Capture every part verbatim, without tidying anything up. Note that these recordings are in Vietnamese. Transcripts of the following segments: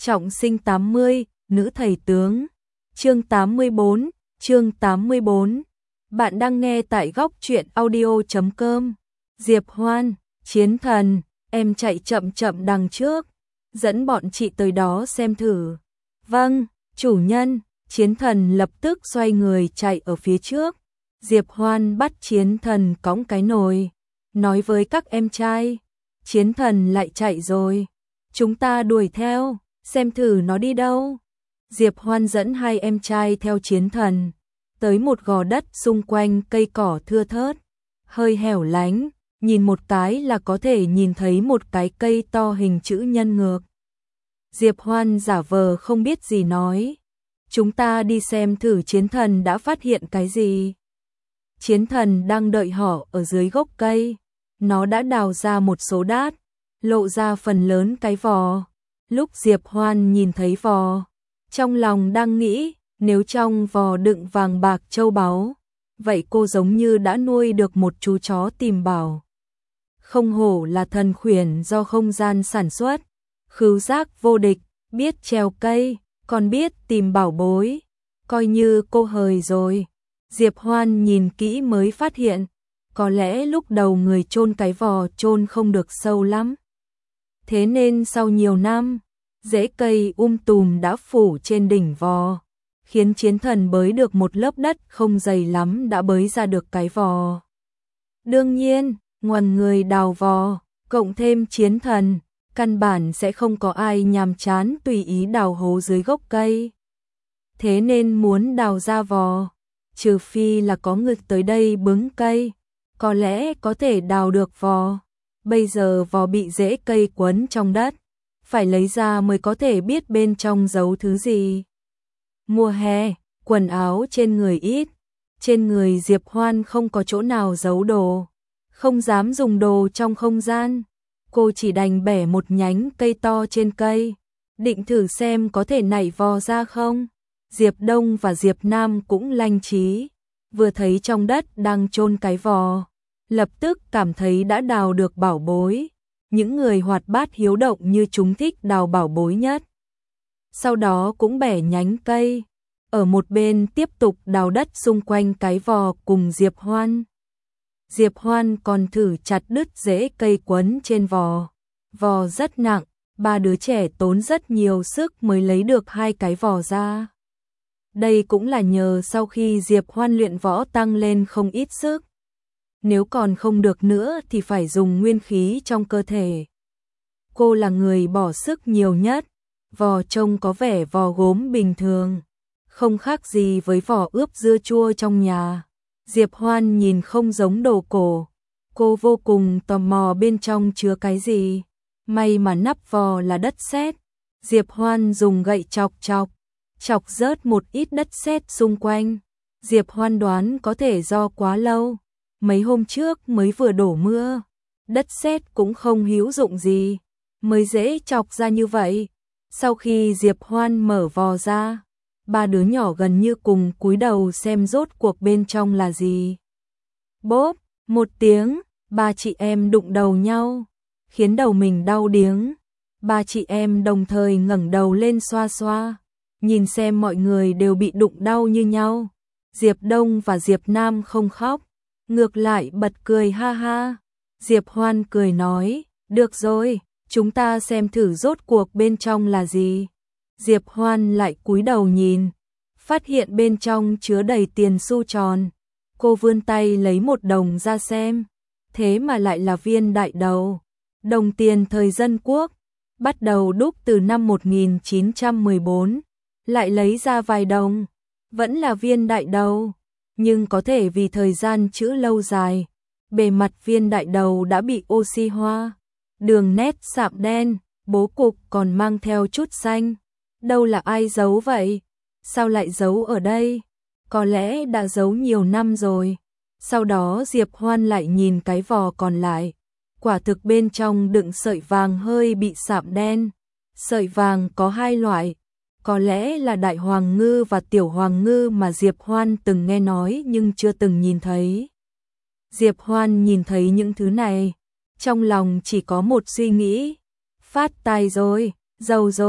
Trọng sinh tám mươi, nữ thầy tướng. Chương tám mươi bốn, chương tám mươi bốn. Bạn đang nghe tại góc truyện audio chấm com. Diệp Hoan, chiến thần, em chạy chậm chậm đằng trước, dẫn bọn chị tới đó xem thử. Vâng, chủ nhân. Chiến thần lập tức xoay người chạy ở phía trước. Diệp Hoan bắt chiến thần cõng cái nồi, nói với các em trai. Chiến thần lại chạy rồi, chúng ta đuổi theo, xem thử nó đi đâu. Diệp Hoan dẫn hai em trai theo chiến thần, tới một gò đất xung quanh cây cỏ thưa thớt, hơi hẻo lánh, nhìn một cái là có thể nhìn thấy một cái cây to hình chữ nhân ngược. Diệp Hoan giả vờ không biết gì nói, chúng ta đi xem thử chiến thần đã phát hiện cái gì. Chiến thần đang đợi họ ở dưới gốc cây, nó đã đào ra một số đát, lộ ra phần lớn cái vò. Lúc Diệp Hoan nhìn thấy vò, trong lòng đang nghĩ, nếu trong vò đựng vàng bạc châu báu, vậy cô giống như đã nuôi được một chú chó tìm bảo. Không hổ là thần khuyển do không gian sản xuất, khứu giác vô địch, biết trèo cây, còn biết tìm bảo bối, coi như cô hời rồi. Diệp Hoan nhìn kỹ mới phát hiện, có lẽ lúc đầu người chôn cái vò chôn không được sâu lắm. Thế nên sau nhiều năm, rễ cây um tùm đã phủ trên đỉnh vò, khiến chiến thần bới được một lớp đất không dày lắm đã bới ra được cái vò. Đương nhiên, ngoằn người đào vò, cộng thêm chiến thần, căn bản sẽ không có ai nhàm chán tùy ý đào hố dưới gốc cây. Thế nên muốn đào ra vò, trừ phi là có người tới đây bứng cây, có lẽ có thể đào được vò. Bây giờ vò bị rễ cây quấn trong đất, phải lấy ra mới có thể biết bên trong giấu thứ gì. Mùa hè, quần áo trên người ít, trên người Diệp Hoan không có chỗ nào giấu đồ, không dám dùng đồ trong không gian. Cô chỉ đành bẻ một nhánh cây to trên cây, định thử xem có thể nảy vò ra không. Diệp Đông và Diệp Nam cũng lanh trí, vừa thấy trong đất đang chôn cái vò, lập tức cảm thấy đã đào được bảo bối. Những người hoạt bát hiếu động như chúng thích đào bảo bối nhất. Sau đó cũng bẻ nhánh cây, ở một bên tiếp tục đào đất xung quanh cái vò cùng Diệp Hoan. Diệp Hoan còn thử chặt đứt rễ cây quấn trên vò. Vò rất nặng, ba đứa trẻ tốn rất nhiều sức mới lấy được hai cái vò ra. Đây cũng là nhờ sau khi Diệp Hoan luyện võ tăng lên không ít sức. Nếu còn không được nữa thì phải dùng nguyên khí trong cơ thể. Cô là người bỏ sức nhiều nhất, vò trông có vẻ vò gốm bình thường, không khác gì với vò ướp dưa chua trong nhà. Diệp Hoan nhìn không giống đồ cổ, cô vô cùng tò mò bên trong chứa cái gì. May mà nắp vò là đất sét. Diệp Hoan dùng gậy chọc chọc, chọc rớt một ít đất sét xung quanh. Diệp Hoan đoán có thể do quá lâu, mấy hôm trước mới vừa đổ mưa, đất sét cũng không hữu dụng gì, mới dễ chọc ra như vậy. Sau khi Diệp Hoan mở vò ra, ba đứa nhỏ gần như cùng cúi đầu xem rốt cuộc bên trong là gì. Bốp, một tiếng, ba chị em đụng đầu nhau, khiến đầu mình đau điếng. Ba chị em đồng thời ngẩng đầu lên xoa xoa, nhìn xem mọi người đều bị đụng đau như nhau. Diệp Đông và Diệp Nam không khóc, ngược lại bật cười ha ha. Diệp Hoan cười nói, được rồi, chúng ta xem thử rốt cuộc bên trong là gì. Diệp Hoan lại cúi đầu nhìn, phát hiện bên trong chứa đầy tiền xu tròn. Cô vươn tay lấy một đồng ra xem, thế mà lại là viên đại đầu, đồng tiền thời Dân Quốc, bắt đầu đúc từ năm một nghìn chín trăm mười bốn, lại lấy ra vài đồng, vẫn là viên đại đầu. Nhưng có thể vì thời gian trữ lâu dài, bề mặt viên đại đầu đã bị oxy hóa, đường nét sạm đen, bố cục còn mang theo chút xanh. Đâu là ai giấu vậy? Sao lại giấu ở đây? Có lẽ đã giấu nhiều năm rồi. Sau đó Diệp Hoan lại nhìn cái vò còn lại, quả thực bên trong đựng sợi vàng hơi bị sạm đen. Sợi vàng có hai loại, có lẽ là đại hoàng ngư và tiểu hoàng ngư mà Diệp Hoan từng nghe nói nhưng chưa từng nhìn thấy. Diệp Hoan nhìn thấy những thứ này, trong lòng chỉ có một suy nghĩ, phát tài rồi, giàu rồi.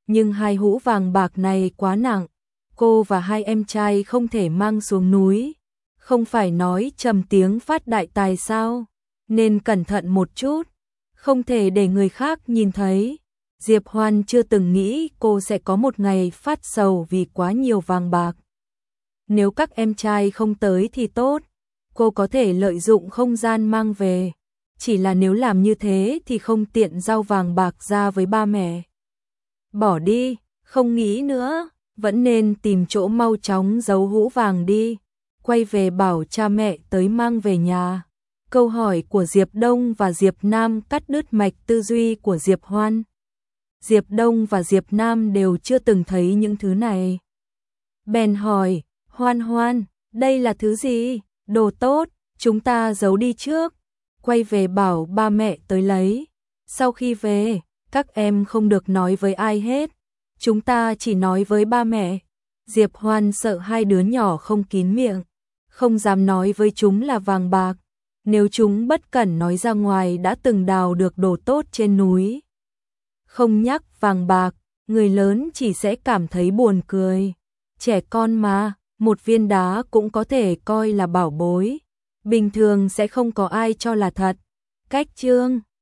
nhưng hai hũ vàng bạc này quá nặng, cô và hai em trai không thể mang xuống núi. Không phải nói trầm tiếng phát đại tài sao, nên cẩn thận một chút, không thể để người khác nhìn thấy. Diệp Hoan chưa từng nghĩ cô sẽ có một ngày phát sầu vì quá nhiều vàng bạc. Nếu các em trai không tới thì tốt, cô có thể lợi dụng không gian mang về. Chỉ là nếu làm như thế thì không tiện giao vàng bạc ra với ba mẹ. Bỏ đi, không nghĩ nữa, vẫn nên tìm chỗ mau chóng giấu hũ vàng đi. Quay về bảo cha mẹ tới mang về nhà. Câu hỏi của Diệp Đông và Diệp Nam cắt đứt mạch tư duy của Diệp Hoan. Diệp Đông và Diệp Nam đều chưa từng thấy những thứ này. Bèn hỏi, Hoan Hoan, đây là thứ gì? Đồ tốt, chúng ta giấu đi trước. Quay về bảo ba mẹ tới lấy. Sau khi về, các em không được nói với ai hết. Chúng ta chỉ nói với ba mẹ. Diệp Hoan sợ hai đứa nhỏ không kín miệng, không dám nói với chúng là vàng bạc. Nếu chúng bất cẩn nói ra ngoài đã từng đào được đồ tốt trên núi. Không nhắc vàng bạc, người lớn chỉ sẽ cảm thấy buồn cười. Trẻ con mà, một viên đá cũng có thể coi là bảo bối. Bình thường sẽ không có ai cho là thật. Cách chương